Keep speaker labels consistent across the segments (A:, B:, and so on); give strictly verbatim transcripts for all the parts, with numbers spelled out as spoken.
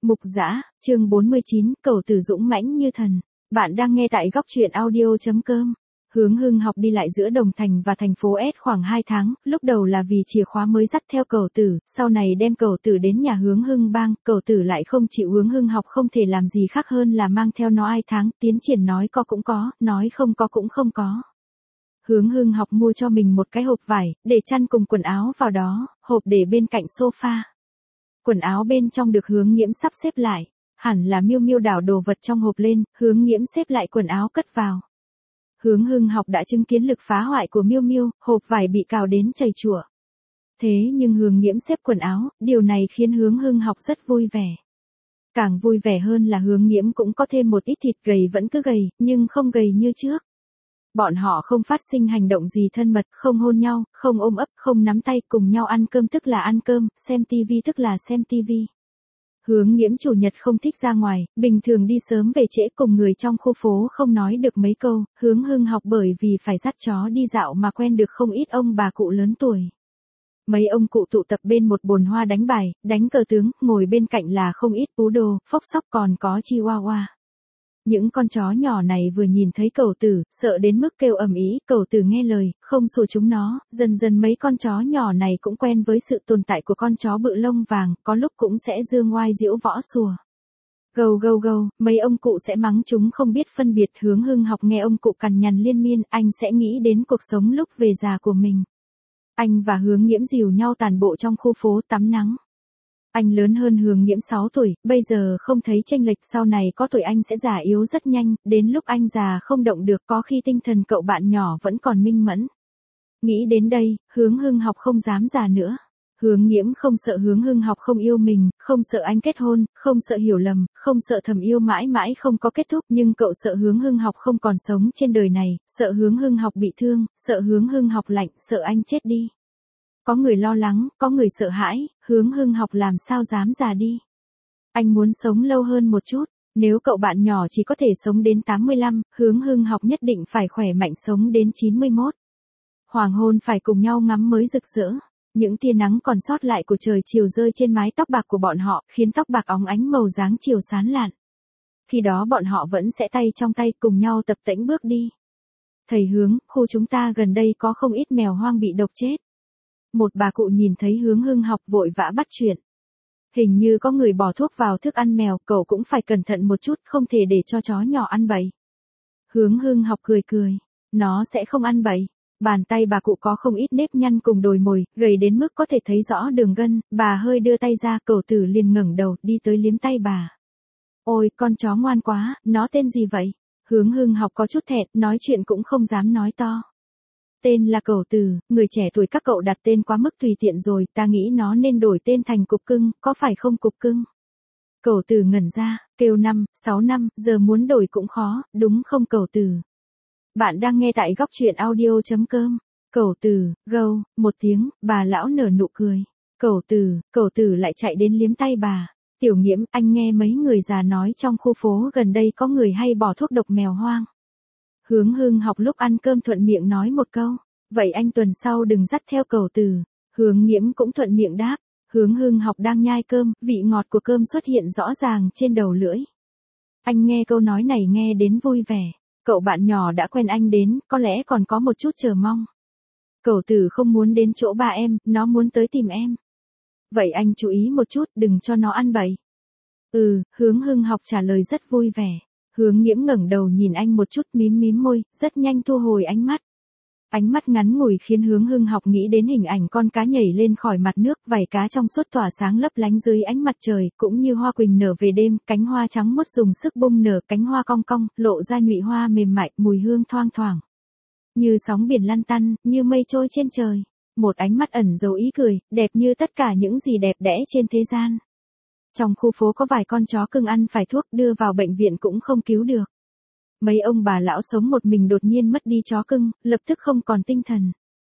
A: Mục Dã, chương bốn mươi chín, cẩu tử dũng mãnh như thần. Bạn đang nghe tại góc truyện audio chấm com. Hướng Hưng học đi lại giữa Đồng Thành và thành phố S khoảng hai tháng, lúc đầu là vì chìa khóa mới dắt theo cẩu tử, sau này đem cẩu tử đến nhà Hướng Hưng bang, cẩu tử lại không chịu. Hướng Hưng học không thể làm gì khác hơn là mang theo nó hai tháng, tiến triển nói có cũng có, nói không có cũng không có. Hướng Hưng học mua cho mình một cái hộp vải, để chăn cùng quần áo vào đó, hộp để bên cạnh sofa. Quần áo bên trong được Hướng Nghiễm sắp xếp lại, hẳn là Miêu Miêu đảo đồ vật trong hộp lên, Hướng Nghiễm xếp lại quần áo cất vào. Hướng Hưng học đã chứng kiến lực phá hoại của Miêu Miêu, hộp vải bị cào đến chảy chùa. Thế nhưng Hướng Nghiễm xếp quần áo, điều này khiến Hướng Hưng học rất vui vẻ. Càng vui vẻ hơn là Hướng Nghiễm cũng có thêm một ít thịt, gầy vẫn cứ gầy, nhưng không gầy như trước. Bọn họ không phát sinh hành động gì thân mật, không hôn nhau, không ôm ấp, không nắm tay, cùng nhau ăn cơm tức là ăn cơm, xem tivi tức là xem tivi. Hướng Nghiễm chủ nhật không thích ra ngoài, bình thường đi sớm về trễ, cùng người trong khu phố không nói được mấy câu. Hướng Hưng học bởi vì phải dắt chó đi dạo mà quen được không ít ông bà cụ lớn tuổi. Mấy ông cụ tụ tập bên một bồn hoa đánh bài, đánh cờ tướng, ngồi bên cạnh là không ít poodle, phốc sóc, còn có chihuahua. Những con chó nhỏ này vừa nhìn thấy cẩu tử, sợ đến mức kêu ầm ĩ, cẩu tử nghe lời, không sủa chúng nó, dần dần mấy con chó nhỏ này cũng quen với sự tồn tại của con chó bự lông vàng, có lúc cũng sẽ dương ngoai diễu võ sủa. Gâu gâu gâu, mấy ông cụ sẽ mắng chúng không biết phân biệt. Hướng Hưng học nghe ông cụ cằn nhằn liên miên, anh sẽ nghĩ đến cuộc sống lúc về già của mình. Anh và Hướng Nghiễm dìu nhau tàn bộ trong khu phố tắm nắng. Anh lớn hơn Hướng Nghiễm sáu tuổi, bây giờ không thấy chênh lệch, sau này có tuổi anh sẽ già yếu rất nhanh, đến lúc anh già không động được có khi tinh thần cậu bạn nhỏ vẫn còn minh mẫn. Nghĩ đến đây, Hướng Hưng học không dám già nữa. Hướng Nghiễm không sợ Hướng Hưng học không yêu mình, không sợ anh kết hôn, không sợ hiểu lầm, không sợ thầm yêu mãi mãi không có kết thúc, nhưng cậu sợ Hướng Hưng học không còn sống trên đời này, sợ Hướng Hưng học bị thương, sợ Hướng Hưng học lạnh, sợ anh chết đi. Có người lo lắng, có người sợ hãi, Hướng Hưng học làm sao dám già đi. Anh muốn sống lâu hơn một chút, nếu cậu bạn nhỏ chỉ có thể sống đến tám mươi lăm, Hướng Hưng học nhất định phải khỏe mạnh sống đến chín mươi mốt. Hoàng hôn phải cùng nhau ngắm mới rực rỡ, những tia nắng còn sót lại của trời chiều rơi trên mái tóc bạc của bọn họ, khiến tóc bạc óng ánh màu dáng chiều sáng lạn. Khi đó bọn họ vẫn sẽ tay trong tay cùng nhau tập tễnh bước đi. Thầy Hướng, khu chúng ta gần đây có không ít mèo hoang bị độc chết. Một bà cụ nhìn thấy Hướng Hưng học vội vã bắt chuyện. Hình như có người bỏ thuốc vào thức ăn mèo, cậu cũng phải cẩn thận một chút, không thể để cho chó nhỏ ăn bậy. Hướng Hưng học cười cười, nó sẽ không ăn bậy. Bàn tay bà cụ có không ít nếp nhăn cùng đồi mồi, gầy đến mức có thể thấy rõ đường gân, bà hơi đưa tay ra, cẩu tử liền ngẩng đầu, đi tới liếm tay bà. Ôi, con chó ngoan quá, nó tên gì vậy? Hướng Hưng học có chút thẹn, nói chuyện cũng không dám nói to. Tên là cẩu tử, người trẻ tuổi các cậu đặt tên quá mức tùy tiện rồi, ta nghĩ nó nên đổi tên thành Cục Cưng, có phải không Cục Cưng? Cẩu tử ngẩn ra, kêu năm, sáu năm, giờ muốn đổi cũng khó, đúng không cẩu tử? Bạn đang nghe tại góc truyện audio chấm com. Cẩu tử, gâu, một tiếng, bà lão nở nụ cười. Cẩu tử, cẩu tử lại chạy đến liếm tay bà. Tiểu Nghiễm, anh nghe mấy người già nói trong khu phố gần đây có người hay bỏ thuốc độc mèo hoang. Hướng Hưng học lúc ăn cơm thuận miệng nói một câu, vậy anh tuần sau đừng dắt theo cẩu tử. Hướng Nghiễm cũng thuận miệng đáp. Hướng Hưng học đang nhai cơm, vị ngọt của cơm xuất hiện rõ ràng trên đầu lưỡi. Anh nghe câu nói này nghe đến vui vẻ. Cậu bạn nhỏ đã quen anh đến, có lẽ còn có một chút chờ mong. Cẩu tử không muốn đến chỗ ba em, nó muốn tới tìm em. Vậy anh chú ý một chút, đừng cho nó ăn bậy. Ừ, Hướng Hưng học trả lời rất vui vẻ. Hướng Nghiễm ngẩng đầu nhìn anh một chút, mím mím môi, rất nhanh thu hồi ánh mắt. Ánh mắt ngắn ngủi khiến Hướng Hưng học nghĩ đến hình ảnh con cá nhảy lên khỏi mặt nước, vảy cá trong suốt tỏa sáng lấp lánh dưới ánh mặt trời, cũng như hoa quỳnh nở về đêm, cánh hoa trắng muốt dùng sức bung nở, cánh hoa cong cong, lộ ra nhụy hoa mềm mại, mùi hương thoang thoảng. Như sóng biển lăn tăn, như mây trôi trên trời. Một ánh mắt ẩn dấu ý cười, đẹp như tất cả những gì đẹp đẽ trên thế gian. Trong khu phố có vài con chó cưng ăn phải thuốc, đưa vào bệnh viện cũng không cứu được. Mấy ông bà lão sống một mình đột nhiên mất đi chó cưng, lập tức không còn tinh thần.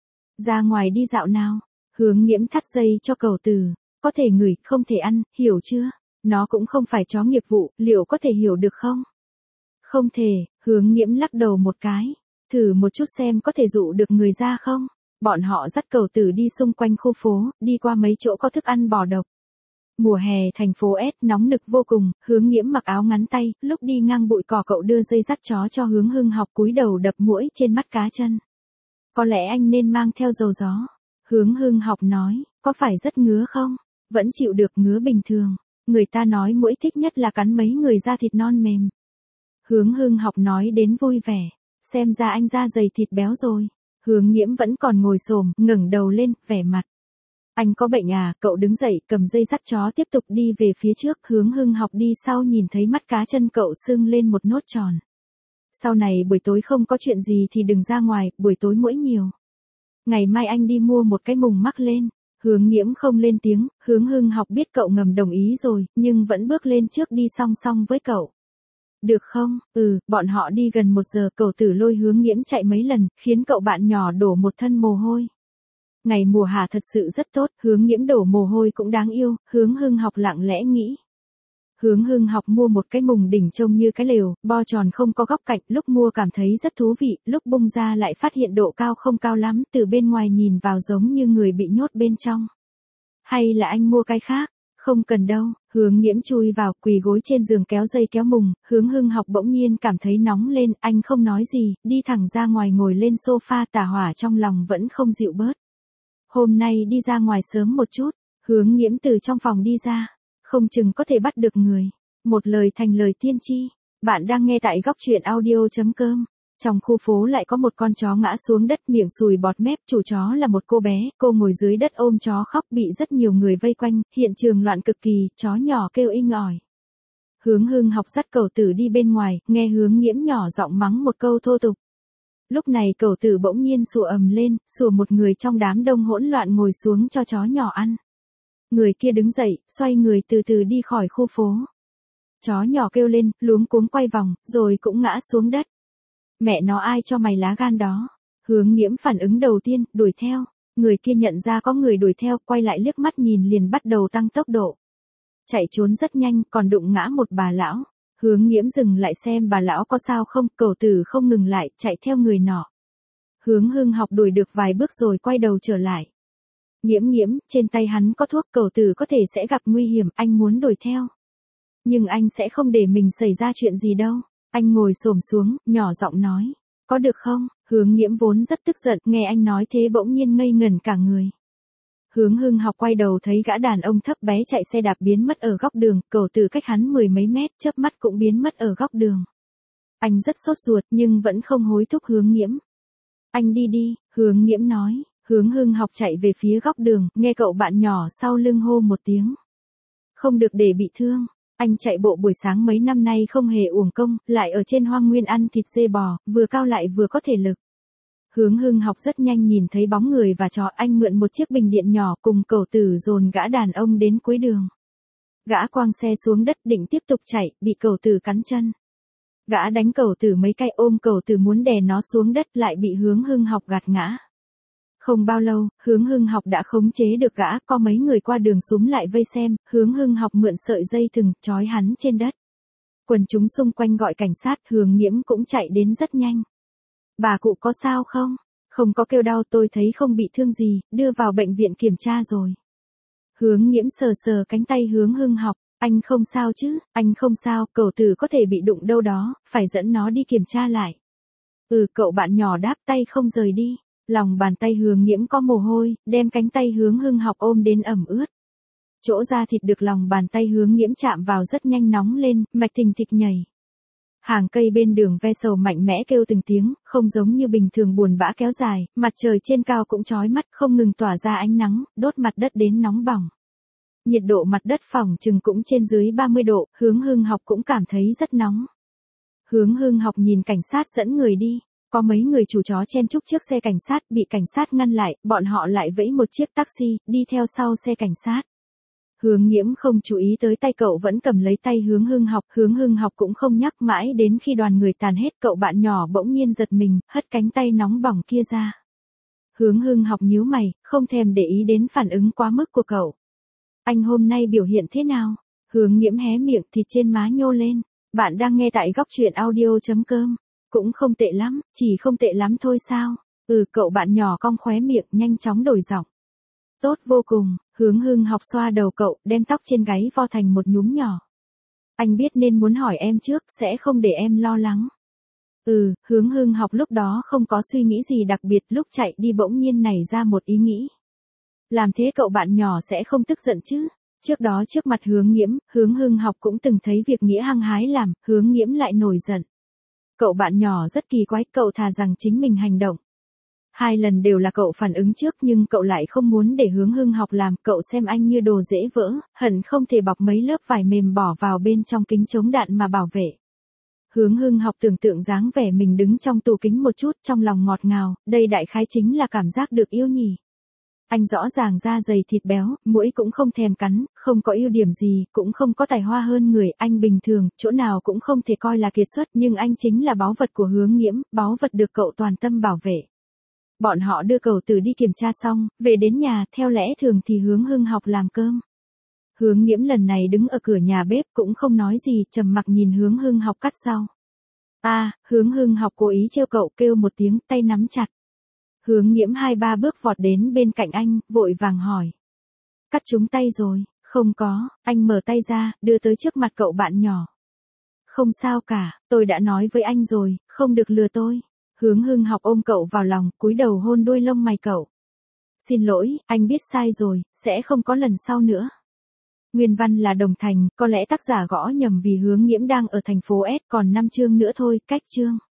A: Ra ngoài đi dạo nào. Hướng Nghiễm thắt dây cho cẩu tử. Có thể ngửi, không thể ăn, hiểu chưa? Nó cũng không phải chó nghiệp vụ, liệu có thể hiểu được không? Không thể, Hướng Nghiễm lắc đầu một cái. Thử một chút xem có thể dụ được người ra không? Bọn họ dắt cẩu tử đi xung quanh khu phố, đi qua mấy chỗ có thức ăn bò độc. Mùa hè thành phố S nóng nực vô cùng, Hướng Nghiễm mặc áo ngắn tay, lúc đi ngang bụi cỏ cậu đưa dây dắt chó cho Hướng Hưng học cúi đầu đập muỗi trên mắt cá chân. Có lẽ anh nên mang theo dầu gió. Hướng Hưng học nói, có phải rất ngứa không? Vẫn chịu được, ngứa bình thường. Người ta nói muỗi thích nhất là cắn mấy người da thịt non mềm. Hướng Hưng học nói đến vui vẻ. Xem ra anh da dày thịt béo rồi. Hướng Nghiễm vẫn còn ngồi xổm, ngẩng đầu lên, vẻ mặt. Anh có bệnh à? Cậu đứng dậy, cầm dây dắt chó tiếp tục đi về phía trước. Hướng Hưng học đi sau nhìn thấy mắt cá chân cậu sưng lên một nốt tròn. Sau này buổi tối không có chuyện gì thì đừng ra ngoài, buổi tối muỗi nhiều. Ngày mai anh đi mua một cái mùng mắc lên. Hướng Nghiễm không lên tiếng, Hướng Hưng học biết cậu ngầm đồng ý rồi, nhưng vẫn bước lên trước đi song song với cậu. Được không? Ừ, bọn họ đi gần một giờ, cậu tử lôi Hướng Nghiễm chạy mấy lần, khiến cậu bạn nhỏ đổ một thân mồ hôi. Ngày mùa hạ thật sự rất tốt, Hướng Nghiễm đổ mồ hôi cũng đáng yêu, Hướng Hưng học lặng lẽ nghĩ. Hướng Hưng học mua một cái mùng đỉnh trông như cái lều, bo tròn không có góc cạnh, lúc mua cảm thấy rất thú vị, lúc bung ra lại phát hiện độ cao không cao lắm, từ bên ngoài nhìn vào giống như người bị nhốt bên trong. Hay là anh mua cái khác? Không cần đâu. Hướng Nghiễm chui vào, quỳ gối trên giường kéo dây kéo mùng, Hướng Hưng học bỗng nhiên cảm thấy nóng lên, anh không nói gì, đi thẳng ra ngoài ngồi lên sofa, tà hỏa trong lòng vẫn không dịu bớt. Hôm nay đi ra ngoài sớm một chút, Hướng Nghiễm từ trong phòng đi ra, không chừng có thể bắt được người. Một lời thành lời tiên tri. Bạn đang nghe tại góc truyện audio chấm com. Trong khu phố lại có một con chó ngã xuống đất, miệng sùi bọt mép, chủ chó là một cô bé, cô ngồi dưới đất ôm chó khóc, bị rất nhiều người vây quanh, hiện trường loạn cực kỳ, chó nhỏ kêu inh ỏi. Hướng Hưng học dắt cậu tử đi bên ngoài, nghe Hướng Nghiễm nhỏ giọng mắng một câu thô tục. Lúc này cậu tử bỗng nhiên sủa ầm lên, sủa một người trong đám đông hỗn loạn ngồi xuống cho chó nhỏ ăn. Người kia đứng dậy, xoay người từ từ đi khỏi khu phố. Chó nhỏ kêu lên, luống cuống quay vòng, rồi cũng ngã xuống đất. Mẹ nó, ai cho mày lá gan đó? Hướng Nghiễm phản ứng đầu tiên, đuổi theo. Người kia nhận ra có người đuổi theo, quay lại liếc mắt nhìn liền bắt đầu tăng tốc độ. Chạy trốn rất nhanh, còn đụng ngã một bà lão. Hướng Nghiễm dừng lại xem bà lão có sao không, cậu tử không ngừng lại, chạy theo người nọ. Hướng Hưng học đuổi được vài bước rồi quay đầu trở lại. Nghiễm Nghiễm, trên tay hắn có thuốc, cậu tử có thể sẽ gặp nguy hiểm, anh muốn đuổi theo. Nhưng anh sẽ không để mình xảy ra chuyện gì đâu. Anh ngồi xổm xuống, nhỏ giọng nói. Có được không? Hướng Nghiễm vốn rất tức giận, nghe anh nói thế bỗng nhiên ngây ngẩn cả người. Hướng Hưng học quay đầu thấy gã đàn ông thấp bé chạy xe đạp biến mất ở góc đường, cậu tử cách hắn mười mấy mét, chớp mắt cũng biến mất ở góc đường. Anh rất sốt ruột nhưng vẫn không hối thúc Hướng Nghiễm. Anh đi đi, Hướng Nghiễm nói. Hướng Hưng học chạy về phía góc đường, nghe cậu bạn nhỏ sau lưng hô một tiếng. Không được để bị thương. Anh chạy bộ buổi sáng mấy năm nay không hề uổng công, lại ở trên hoang nguyên ăn thịt dê bò, vừa cao lại vừa có thể lực. Hướng Hưng học rất nhanh nhìn thấy bóng người và chó, anh mượn một chiếc bình điện nhỏ cùng cậu tử dồn gã đàn ông đến cuối đường. Gã quăng xe xuống đất định tiếp tục chạy, bị cậu tử cắn chân. Gã đánh cậu tử mấy cái, ôm cậu tử muốn đè nó xuống đất, lại bị Hướng Hưng học gạt ngã. Không bao lâu, Hướng Hưng học đã khống chế được gã, có mấy người qua đường xúm lại vây xem, Hướng Hưng học mượn sợi dây thừng, trói hắn trên đất. Quần chúng xung quanh gọi cảnh sát, Hướng Nghiễm cũng chạy đến rất nhanh. Bà cụ có sao không? Không có, kêu đau, tôi thấy không bị thương gì, đưa vào bệnh viện kiểm tra rồi. Hướng Nghiễm sờ sờ cánh tay Hướng Hưng học, anh không sao chứ, anh không sao, cậu tử có thể bị đụng đâu đó, phải dẫn nó đi kiểm tra lại. Ừ, cậu bạn nhỏ đáp, tay không rời đi. Lòng bàn tay Hướng Nghiễm có mồ hôi, đem cánh tay Hướng Hưng học ôm đến ẩm ướt. Chỗ da thịt được lòng bàn tay Hướng Nghiễm chạm vào rất nhanh nóng lên, mạch thình thịch nhảy. Hàng cây bên đường ve sầu mạnh mẽ kêu từng tiếng, không giống như bình thường buồn bã kéo dài, mặt trời trên cao cũng chói mắt, không ngừng tỏa ra ánh nắng, đốt mặt đất đến nóng bỏng. Nhiệt độ mặt đất phỏng chừng cũng trên dưới ba mươi độ, Hướng Hưng học cũng cảm thấy rất nóng. Hướng Hưng học nhìn cảnh sát dẫn người đi. Có mấy người chủ chó chen chúc trước xe cảnh sát, bị cảnh sát ngăn lại, bọn họ lại vẫy một chiếc taxi, đi theo sau xe cảnh sát. Hướng Nghiễm không chú ý tới tay cậu vẫn cầm lấy tay Hướng Hưng học, Hướng Hưng học cũng không nhắc, mãi đến khi đoàn người tàn hết, cậu bạn nhỏ bỗng nhiên giật mình, hất cánh tay nóng bỏng kia ra. Hướng Hưng học nhíu mày, không thèm để ý đến phản ứng quá mức của cậu. Anh hôm nay biểu hiện thế nào? Hướng Nghiễm hé miệng, thịt trên má nhô lên. Bạn đang nghe tại góc truyện audio chấm com. Cũng không tệ lắm, chỉ không tệ lắm thôi sao? Ừ, cậu bạn nhỏ cong khóe miệng, nhanh chóng đổi giọng. Tốt vô cùng. Hướng Hưng học xoa đầu cậu, đem tóc trên gáy vo thành một nhúm nhỏ. Anh biết nên muốn hỏi em trước, sẽ không để em lo lắng. Ừ, Hướng Hưng học lúc đó không có suy nghĩ gì đặc biệt, lúc chạy đi bỗng nhiên nảy ra một ý nghĩ. Làm thế cậu bạn nhỏ sẽ không tức giận chứ? Trước đó trước mặt Hướng Nghiễm, Hướng Hưng học cũng từng thấy việc Nghĩa hăng hái làm, Hướng Nghiễm lại nổi giận. Cậu bạn nhỏ rất kỳ quái, cậu thà rằng chính mình hành động. Hai lần đều là cậu phản ứng trước nhưng cậu lại không muốn để Hướng Hưng học làm, cậu xem anh như đồ dễ vỡ, hận không thể bọc mấy lớp vải mềm bỏ vào bên trong kính chống đạn mà bảo vệ. Hướng Hưng học tưởng tượng dáng vẻ mình đứng trong tủ kính một chút, trong lòng ngọt ngào, đây đại khái chính là cảm giác được yêu nhỉ. Anh rõ ràng da dày thịt béo, mũi cũng không thèm cắn, không có ưu điểm gì, cũng không có tài hoa hơn người, anh bình thường, chỗ nào cũng không thể coi là kiệt xuất, nhưng anh chính là báu vật của Hướng Nghiễm, báu vật được cậu toàn tâm bảo vệ. Bọn họ đưa cậu từ đi kiểm tra xong, về đến nhà, theo lẽ thường thì Hướng Hưng học làm cơm. Hướng Nghiễm lần này đứng ở cửa nhà bếp cũng không nói gì, trầm mặc nhìn Hướng Hưng học cắt rau. À, Hướng Hưng học cố ý trêu cậu, kêu một tiếng, tay nắm chặt. Hướng Nghiễm hai ba bước vọt đến bên cạnh anh, vội vàng hỏi. Cắt trúng tay rồi, không có, anh mở tay ra, đưa tới trước mặt cậu bạn nhỏ. Không sao cả, tôi đã nói với anh rồi, không được lừa tôi. Hướng Hưng học ôm cậu vào lòng, cúi đầu hôn đuôi lông mày cậu. Xin lỗi, anh biết sai rồi, sẽ không có lần sau nữa. Nguyên văn là Đồng Thành, có lẽ tác giả gõ nhầm vì Hướng Nghiễm đang ở thành phố S, còn năm chương nữa thôi, cách chương.